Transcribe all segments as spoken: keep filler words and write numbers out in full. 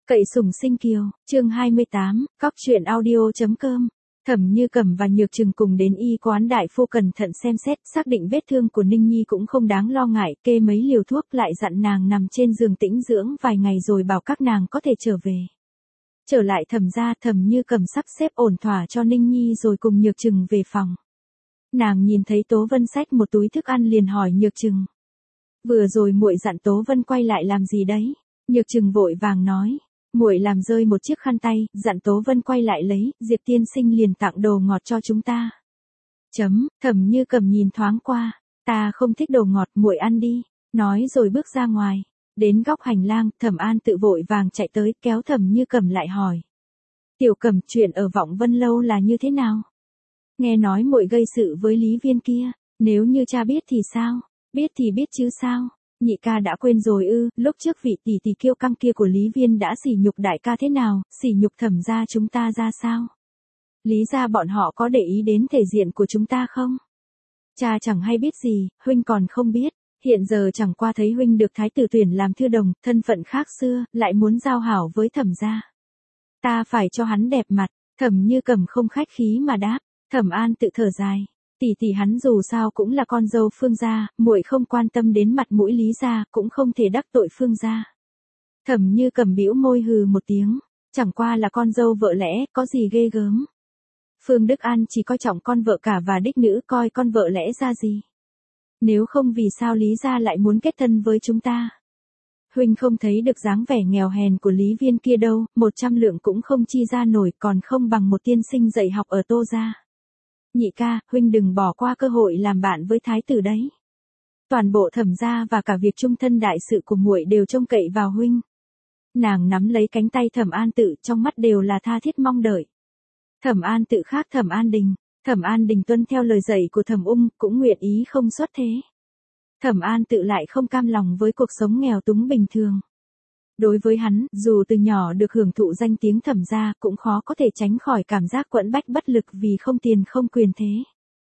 Cậy sủng sinh kiều, chương hai mươi tám, cóc truyện audio.com. Thẩm Như Cẩm và Nhược Trừng cùng đến y quán đại phu cẩn thận xem xét, xác định vết thương của Ninh Nhi cũng không đáng lo ngại, kê mấy liều thuốc lại dặn nàng nằm trên giường tĩnh dưỡng vài ngày rồi bảo các nàng có thể trở về. Trở lại Thẩm gia, Thẩm Như Cẩm sắp xếp ổn thỏa cho Ninh Nhi rồi cùng Nhược Trừng về phòng. Nàng nhìn thấy Tố Vân xách một túi thức ăn liền hỏi Nhược Trừng: "Vừa rồi muội dặn Tố Vân quay lại làm gì đấy?" Nhược Trừng vội vàng nói: "Muội làm rơi một chiếc khăn tay, dặn Tố Vân quay lại lấy, Diệp tiên sinh liền tặng đồ ngọt cho chúng ta." Chấm, Thẩm Như Cẩm nhìn thoáng qua, "Ta không thích đồ ngọt, muội ăn đi." Nói rồi bước ra ngoài. Đến góc hành lang, Thẩm An tự vội vàng chạy tới, kéo Thẩm Như Cẩm lại hỏi: "Tiểu Cẩm, chuyện ở Vọng Vân lâu là như thế nào? Nghe nói muội gây sự với Lý Viên kia, nếu như cha biết thì sao?" "Biết thì biết chứ sao? Nhị ca đã quên rồi ư? Lúc trước vị tỷ tỷ kiêu căng kia của Lý Viên đã sỉ nhục đại ca thế nào, sỉ nhục Thẩm gia chúng ta ra sao? Lý gia bọn họ có để ý đến thể diện của chúng ta không? Cha chẳng hay biết gì, huynh còn không biết, hiện giờ chẳng qua thấy huynh được thái tử tuyển làm thư đồng, thân phận khác xưa, lại muốn giao hảo với Thẩm gia. Ta phải cho hắn đẹp mặt." Thẩm Như Cẩm không khách khí mà đáp. Thẩm An tự thở dài: "Tỷ tỷ hắn dù sao cũng là con dâu Phương gia, muội không quan tâm đến mặt mũi Lý gia, cũng không thể đắc tội Phương gia." Thẩm Như Cẩm bĩu môi hừ một tiếng, chẳng qua là con dâu vợ lẽ, có gì ghê gớm. Phương Đức An chỉ coi trọng con vợ cả và đích nữ, coi con vợ lẽ ra gì. Nếu không vì sao Lý gia lại muốn kết thân với chúng ta? Huynh không thấy được dáng vẻ nghèo hèn của Lý Viên kia đâu, một trăm lượng cũng không chi ra nổi, còn không bằng một tiên sinh dạy học ở Tô gia. Nhị ca, huynh đừng bỏ qua cơ hội làm bạn với thái tử đấy. Toàn bộ Thẩm gia và cả việc chung thân đại sự của muội đều trông cậy vào huynh." Nàng nắm lấy cánh tay Thẩm An Tự, trong mắt đều là tha thiết mong đợi. Thẩm An Tự khác Thẩm An Đình, Thẩm An Đình tuân theo lời dạy của Thẩm Ung, cũng nguyện ý không xuất thế. Thẩm An Tự lại không cam lòng với cuộc sống nghèo túng bình thường. Đối với hắn, dù từ nhỏ được hưởng thụ danh tiếng Thẩm gia, cũng khó có thể tránh khỏi cảm giác quẫn bách bất lực vì không tiền không quyền thế.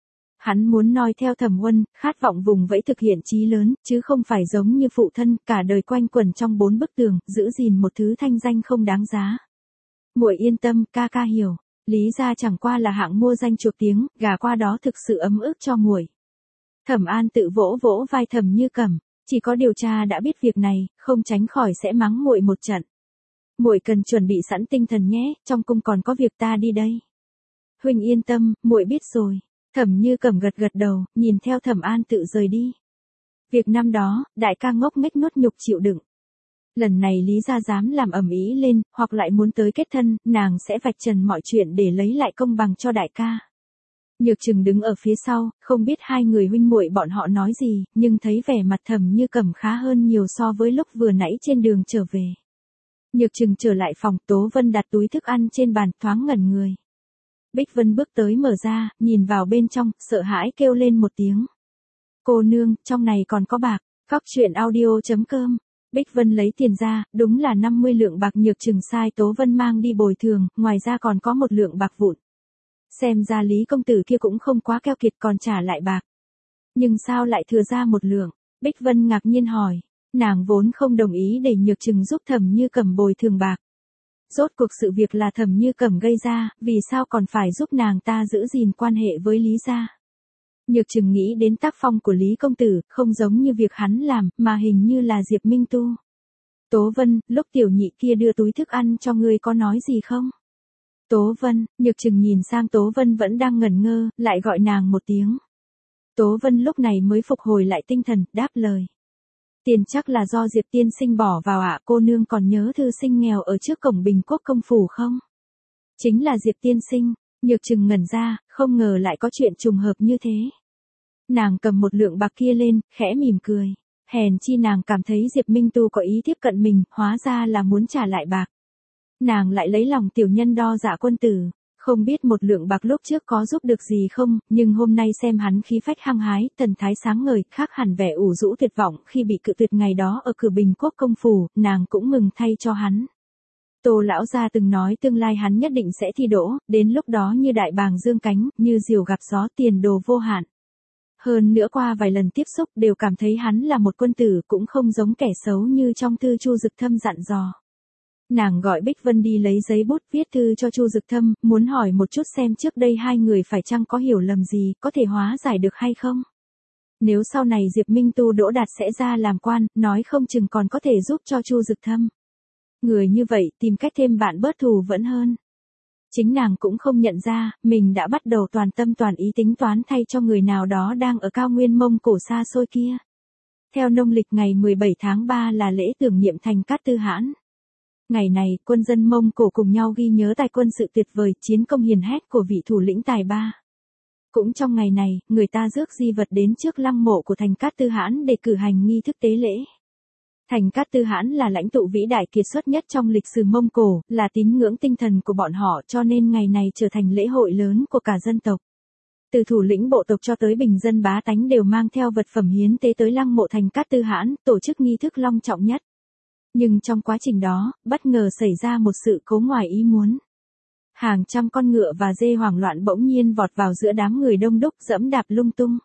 Hắn muốn noi theo Thẩm Huân, khát vọng vùng vẫy thực hiện chí lớn, chứ không phải giống như phụ thân, cả đời quanh quẩn trong bốn bức tường, giữ gìn một thứ thanh danh không đáng giá. "Muội yên tâm, ca ca hiểu, Lý gia chẳng qua là hạng mua danh chuộc tiếng, gả qua đó thực sự ấm ức cho muội." Thẩm An Tự vỗ vỗ vai Thẩm Như Cẩm: "Chỉ có điều cha đã biết việc này, không tránh khỏi sẽ mắng muội một trận. Muội cần chuẩn bị sẵn tinh thần nhé, trong cung còn có việc ta đi đây." "Huynh yên tâm, muội biết rồi." Thẩm Như Cẩm gật gật đầu, nhìn theo Thẩm An Tự rời đi. Việc năm đó, đại ca ngốc nghếch nuốt nhục chịu đựng. Lần này Lý gia dám làm ầm ĩ lên, hoặc lại muốn tới kết thân, nàng sẽ vạch trần mọi chuyện để lấy lại công bằng cho đại ca. Nhược Trừng đứng ở phía sau, không biết hai người huynh muội bọn họ nói gì, nhưng thấy vẻ mặt Thẩm Như Cẩm khá hơn nhiều so với lúc vừa nãy trên đường trở về. Nhược Trừng trở lại phòng, Tố Vân đặt túi thức ăn trên bàn, thoáng ngẩn người. Bích Vân bước tới mở ra, nhìn vào bên trong, sợ hãi kêu lên một tiếng: "Cô nương, trong này còn có bạc." Cóc truyện audio.com. Bích Vân lấy tiền ra, đúng là năm mươi lượng bạc. Nhược Trừng sai Tố Vân mang đi bồi thường, ngoài ra còn có một lượng bạc vụn. Xem ra Lý công tử kia cũng không quá keo kiệt, còn trả lại bạc. Nhưng sao lại thừa ra một lượng? Bích Vân ngạc nhiên hỏi. Nàng vốn không đồng ý để Nhược Trừng giúp Thẩm Như Cẩm bồi thường bạc. Rốt cuộc sự việc là Thẩm Như Cẩm gây ra, vì sao còn phải giúp nàng ta giữ gìn quan hệ với Lý gia? Nhược Trừng nghĩ đến tác phong của Lý công tử, không giống như việc hắn làm, mà hình như là Diệp Minh Tu. "Tố Vân, lúc tiểu nhị kia đưa túi thức ăn cho ngươi có nói gì không?" "Tố Vân." Nhược Trừng nhìn sang Tố Vân vẫn đang ngẩn ngơ, lại gọi nàng một tiếng. Tố Vân lúc này mới phục hồi lại tinh thần, đáp lời: "Tiền chắc là do Diệp tiên sinh bỏ vào ạ, cô nương còn nhớ thư sinh nghèo ở trước cổng Bình Quốc công phủ không?" "Chính là Diệp tiên sinh." Nhược Trừng ngẩn ra, không ngờ lại có chuyện trùng hợp như thế. Nàng cầm một lượng bạc kia lên, khẽ mỉm cười. Hèn chi nàng cảm thấy Diệp Minh Tu có ý tiếp cận mình, hóa ra là muốn trả lại bạc. Nàng lại lấy lòng tiểu nhân đo dạ quân tử. Không biết một lượng bạc lúc trước có giúp được gì không, nhưng hôm nay xem hắn khí phách hăng hái, thần thái sáng ngời, khác hẳn vẻ ủ rũ tuyệt vọng khi bị cự tuyệt ngày đó ở cửa Bình Quốc công phủ, nàng cũng mừng thay cho hắn. Tô lão gia từng nói tương lai hắn nhất định sẽ thi đỗ, đến lúc đó như đại bàng dương cánh, như diều gặp gió, tiền đồ vô hạn. Hơn nữa qua vài lần tiếp xúc đều cảm thấy hắn là một quân tử, cũng không giống kẻ xấu như trong thư Chu Dực Thâm dặn dò. Nàng gọi Bích Vân đi lấy giấy bút viết thư cho Chu Dực Thâm, muốn hỏi một chút xem trước đây hai người phải chăng có hiểu lầm gì, có thể hóa giải được hay không. Nếu sau này Diệp Minh Tu đỗ đạt sẽ ra làm quan, nói không chừng còn có thể giúp cho Chu Dực Thâm. Người như vậy tìm cách thêm bạn bớt thù vẫn hơn. Chính nàng cũng không nhận ra, mình đã bắt đầu toàn tâm toàn ý tính toán thay cho người nào đó đang ở cao nguyên Mông Cổ xa xôi kia. Theo nông lịch ngày mười bảy tháng ba là lễ tưởng niệm Thành Cát Tư Hãn. Ngày này, quân dân Mông Cổ cùng nhau ghi nhớ tài quân sự tuyệt vời, chiến công hiển hách của vị thủ lĩnh tài ba. Cũng trong ngày này, người ta rước di vật đến trước lăng mộ của Thành Cát Tư Hãn để cử hành nghi thức tế lễ. Thành Cát Tư Hãn là lãnh tụ vĩ đại kiệt xuất nhất trong lịch sử Mông Cổ, là tín ngưỡng tinh thần của bọn họ, cho nên ngày này trở thành lễ hội lớn của cả dân tộc. Từ thủ lĩnh bộ tộc cho tới bình dân bá tánh đều mang theo vật phẩm hiến tế tới lăng mộ Thành Cát Tư Hãn, tổ chức nghi thức long trọng nhất. Nhưng trong quá trình đó, bất ngờ xảy ra một sự cố ngoài ý muốn. Hàng trăm con ngựa và dê hoảng loạn bỗng nhiên vọt vào giữa đám người đông đúc, dẫm đạp lung tung.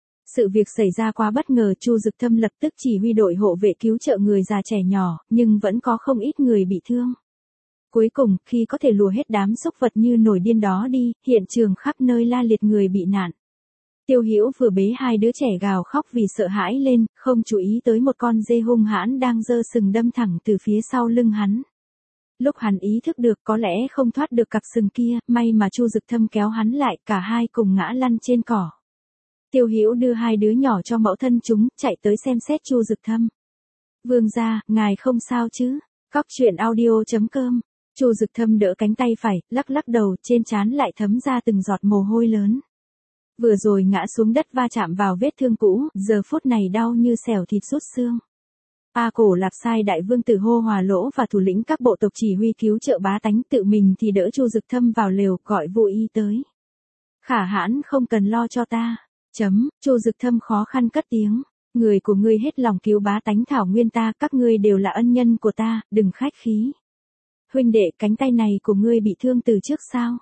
Sự việc xảy ra quá bất ngờ, Chu Dực Thâm lập tức chỉ huy đội hộ vệ cứu trợ người già trẻ nhỏ, nhưng vẫn có không ít người bị thương. Cuối cùng, khi có thể lùa hết đám xúc vật như nổi điên đó đi, hiện trường khắp nơi la liệt người bị nạn. Tiêu Hữu vừa bế hai đứa trẻ gào khóc vì sợ hãi lên, không chú ý tới một con dê hung hãn đang giơ sừng đâm thẳng từ phía sau lưng hắn. Lúc hắn ý thức được có lẽ không thoát được cặp sừng kia, may mà Chu Dực Thâm kéo hắn lại, cả hai cùng ngã lăn trên cỏ. Tiêu Hữu đưa hai đứa nhỏ cho mẫu thân chúng, chạy tới xem xét Chu Dực Thâm. Vương gia, ngài không sao chứ? Cóc truyện audio chấm com. Chu Dực Thâm đỡ cánh tay phải, lắc lắc đầu, trên trán lại thấm ra từng giọt mồ hôi lớn. Vừa rồi ngã xuống đất va chạm vào vết thương cũ, giờ phút này đau như xẻo thịt rút xương. A Cổ Lạp sai đại vương tử Hô Hòa Lỗ và thủ lĩnh các bộ tộc chỉ huy cứu trợ bá tánh, tự mình thì đỡ Chu Dực Thâm vào lều, gọi Vô Y tới. Khả Hãn không cần lo cho ta. Chấm, Chu Dực Thâm khó khăn cất tiếng. Người của ngươi hết lòng cứu bá tánh thảo nguyên ta, các ngươi đều là ân nhân của ta, đừng khách khí. Huynh đệ, cánh tay này của ngươi bị thương từ trước sao?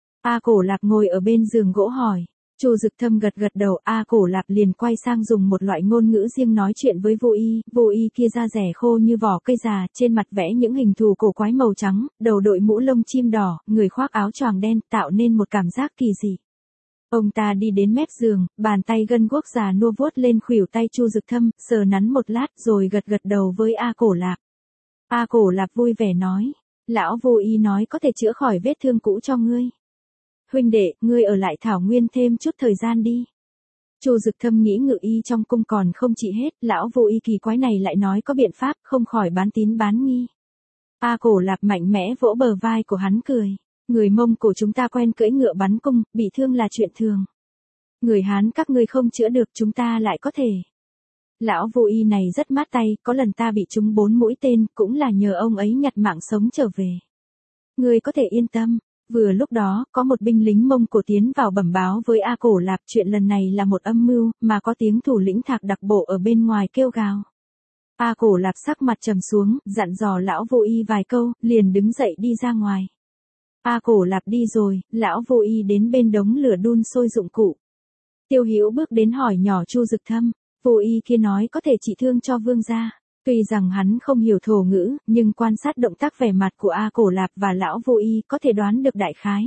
A Cổ Lạp ngồi ở bên giường gỗ hỏi. Chu Dực Thâm gật gật đầu, A Cổ Lạp liền quay sang dùng một loại ngôn ngữ riêng nói chuyện với Vô Y. Vô Y kia da rẻ khô như vỏ cây già, trên mặt vẽ những hình thù cổ quái màu trắng, đầu đội mũ lông chim đỏ, người khoác áo choàng đen, tạo nên một cảm giác kỳ dị. Ông ta đi đến mép giường, bàn tay gân guốc già nua vuốt lên khuỷu tay Chu Dực Thâm, sờ nắn một lát rồi gật gật đầu với A Cổ Lạp. A Cổ Lạp vui vẻ nói, lão Vô Y nói có thể chữa khỏi vết thương cũ cho ngươi. Huynh đệ, ngươi ở lại thảo nguyên thêm chút thời gian đi. Chu Dực Thâm nghĩ ngự y trong cung còn không trị hết, lão Vô Y kỳ quái này lại nói có biện pháp, không khỏi bán tín bán nghi. A Cổ Lạp mạnh mẽ vỗ bờ vai của hắn cười. Người Mông Cổ chúng ta quen cưỡi ngựa bắn cung, bị thương là chuyện thường. Người Hán các ngươi không chữa được, chúng ta lại có thể. Lão Vô Y này rất mát tay, có lần ta bị trúng bốn mũi tên, cũng là nhờ ông ấy nhặt mạng sống trở về. Ngươi có thể yên tâm. Vừa lúc đó, có một binh lính Mông Cổ tiến vào bẩm báo với A Cổ Lạp chuyện lần này là một âm mưu, mà có tiếng thủ lĩnh Thạc Đặc Bộ ở bên ngoài kêu gào. A Cổ Lạp sắc mặt trầm xuống, dặn dò lão Vô Y vài câu, liền đứng dậy đi ra ngoài. A Cổ Lạp đi rồi, lão Vô Y đến bên đống lửa đun sôi dụng cụ. Tiêu Hữu bước đến hỏi nhỏ Chu Dực Thâm, Vô Y kia nói có thể trị thương cho vương gia. Tuy rằng hắn không hiểu thổ ngữ, nhưng quan sát động tác vẻ mặt của A Cổ Lạp và lão Vô Y có thể đoán được đại khái.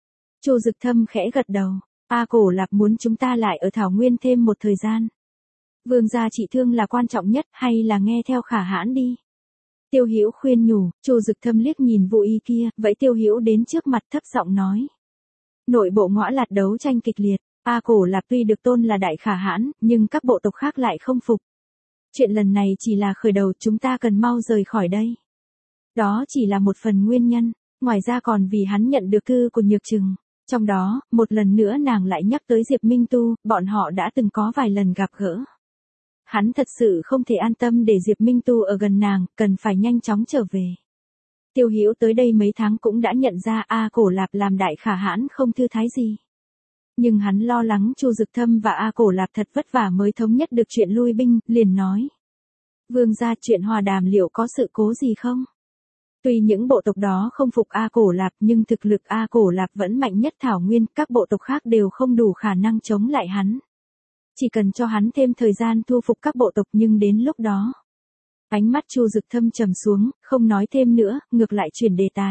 Chu Dực Thâm khẽ gật đầu, A Cổ Lạp muốn chúng ta lại ở thảo nguyên thêm một thời gian. Vương gia trị thương là quan trọng nhất, hay là nghe theo Khả Hãn đi. Tiêu Hữu khuyên nhủ, Chu Dực Thâm liếc nhìn Vô Y kia, vậy Tiêu Hữu đến trước mặt thấp giọng nói. Nội bộ Ngõa Lạt đấu tranh kịch liệt, A Cổ Lạp tuy được tôn là đại Khả Hãn, nhưng các bộ tộc khác lại không phục. Chuyện lần này chỉ là khởi đầu, chúng ta cần mau rời khỏi đây. Đó chỉ là một phần nguyên nhân, ngoài ra còn vì hắn nhận được thư của Nhược Trừng. Trong đó, một lần nữa nàng lại nhắc tới Diệp Minh Tu, bọn họ đã từng có vài lần gặp gỡ. Hắn thật sự không thể an tâm để Diệp Minh Tu ở gần nàng, cần phải nhanh chóng trở về. Tiêu Hữu tới đây mấy tháng cũng đã nhận ra A Cổ Lạp làm đại Khả Hãn không thư thái gì. Nhưng hắn lo lắng Chu Dực Thâm và A Cổ Lạp thật vất vả mới thống nhất được chuyện lui binh, liền nói. Vương gia, chuyện hòa đàm liệu có sự cố gì không? Tuy những bộ tộc đó không phục A Cổ Lạp nhưng thực lực A Cổ Lạp vẫn mạnh nhất thảo nguyên, các bộ tộc khác đều không đủ khả năng chống lại hắn. Chỉ cần cho hắn thêm thời gian thu phục các bộ tộc, nhưng đến lúc đó. Ánh mắt Chu Dực Thâm trầm xuống, không nói thêm nữa, ngược lại chuyển đề tài.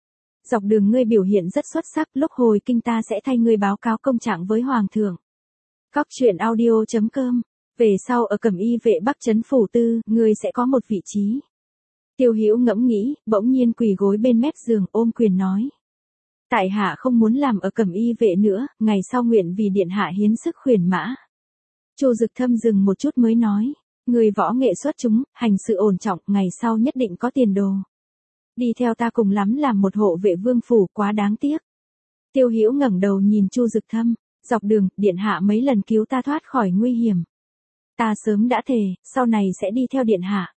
Dọc đường ngươi biểu hiện rất xuất sắc, lúc hồi kinh ta sẽ thay ngươi báo cáo công trạng với Hoàng thượng. Cóc truyện audio chấm com. Về sau ở Cẩm Y vệ Bắc trấn phủ tư, ngươi sẽ có một vị trí. Tiêu Hữu ngẫm nghĩ, bỗng nhiên quỳ gối bên mép giường ôm quyền nói. Tại hạ không muốn làm ở Cẩm Y vệ nữa, ngày sau nguyện vì điện hạ hiến sức khuyển mã. Chu Dực Thâm dừng một chút mới nói, người võ nghệ xuất chúng, hành sự ổn trọng, ngày sau nhất định có tiền đồ. Đi theo ta cùng lắm làm một hộ vệ vương phủ, quá đáng tiếc. Tiêu Hữu ngẩng đầu nhìn Chu Dực Thâm, dọc đường, điện hạ mấy lần cứu ta thoát khỏi nguy hiểm. Ta sớm đã thề, sau này sẽ đi theo điện hạ.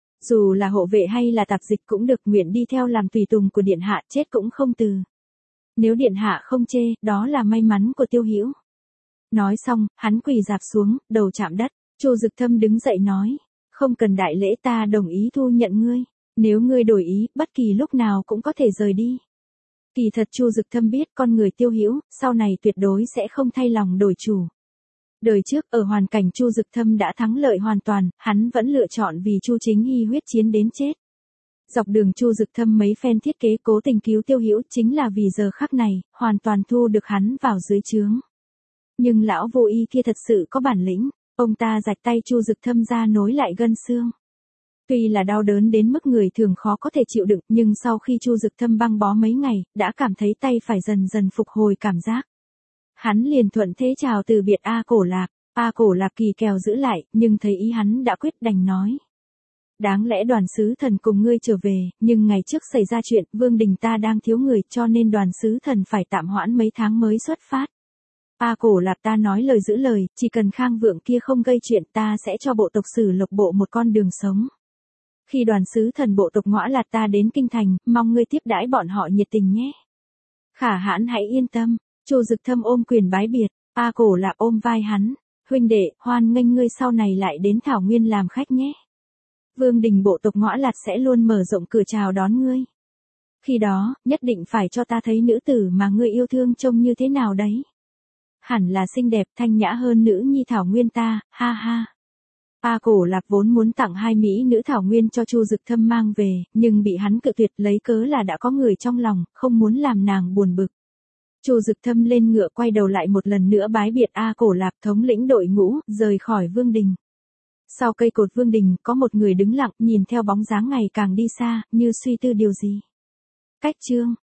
Dù là hộ vệ hay là tạp dịch cũng được, nguyện đi theo làm tùy tùng của điện hạ, chết cũng không từ. Nếu điện hạ không chê, đó là may mắn của Tiêu Hữu. Nói xong, hắn quỳ rạp xuống, đầu chạm đất. Chu Dực Thâm đứng dậy nói, không cần đại lễ, ta đồng ý thu nhận ngươi. Nếu ngươi đổi ý, bất kỳ lúc nào cũng có thể rời đi. Kỳ thật Chu Dực Thâm biết con người Tiêu Hữu, sau này tuyệt đối sẽ không thay lòng đổi chủ. Đời trước, ở hoàn cảnh Chu Dực Thâm đã thắng lợi hoàn toàn, hắn vẫn lựa chọn vì Chu Chính Hy huyết chiến đến chết. Dọc đường Chu Dực Thâm mấy phen thiết kế cố tình cứu Tiêu Hữu chính là vì giờ khắc này, hoàn toàn thu được hắn vào dưới trướng. Nhưng lão vô y kia thật sự có bản lĩnh, ông ta rạch tay Chu Dực Thâm ra nối lại gân xương. Tuy là đau đớn đến mức người thường khó có thể chịu đựng, nhưng sau khi Chu Dực Thâm băng bó mấy ngày, đã cảm thấy tay phải dần dần phục hồi cảm giác. Hắn liền thuận thế chào từ biệt A Cổ Lạc, A Cổ Lạc kỳ kèo giữ lại, nhưng thấy ý hắn đã quyết đành nói. Đáng lẽ đoàn sứ thần cùng ngươi trở về, nhưng ngày trước xảy ra chuyện, Vương đình ta đang thiếu người, cho nên đoàn sứ thần phải tạm hoãn mấy tháng mới xuất phát. A Cổ Lạc ta nói lời giữ lời, chỉ cần Khang Vượng kia không gây chuyện, ta sẽ cho bộ tộc Sử Lộc bộ một con đường sống. Khi đoàn sứ thần bộ tộc Ngõa Lạt ta đến kinh thành, mong ngươi tiếp đãi bọn họ nhiệt tình nhé. Khả hãn hãy yên tâm. Chu Dực Thâm ôm quyền bái biệt, A Cổ Lạc ôm vai hắn, huynh đệ, hoan nghênh ngươi sau này lại đến Thảo Nguyên làm khách nhé. Vương đình bộ tộc Ngõa Lạt sẽ luôn mở rộng cửa chào đón ngươi. Khi đó, nhất định phải cho ta thấy nữ tử mà ngươi yêu thương trông như thế nào đấy. Hẳn là xinh đẹp thanh nhã hơn nữ nhi Thảo Nguyên ta, ha ha. A Cổ Lạc vốn muốn tặng hai mỹ nữ Thảo Nguyên cho Chu Dực Thâm mang về, nhưng bị hắn cự tuyệt lấy cớ là đã có người trong lòng, không muốn làm nàng buồn bực. Chu Dực Thâm lên ngựa quay đầu lại một lần nữa bái biệt A Cổ Lạc thống lĩnh đội ngũ, rời khỏi Vương đình. Sau cây cột Vương đình, có một người đứng lặng, nhìn theo bóng dáng ngày càng đi xa, như suy tư điều gì. Cách chương.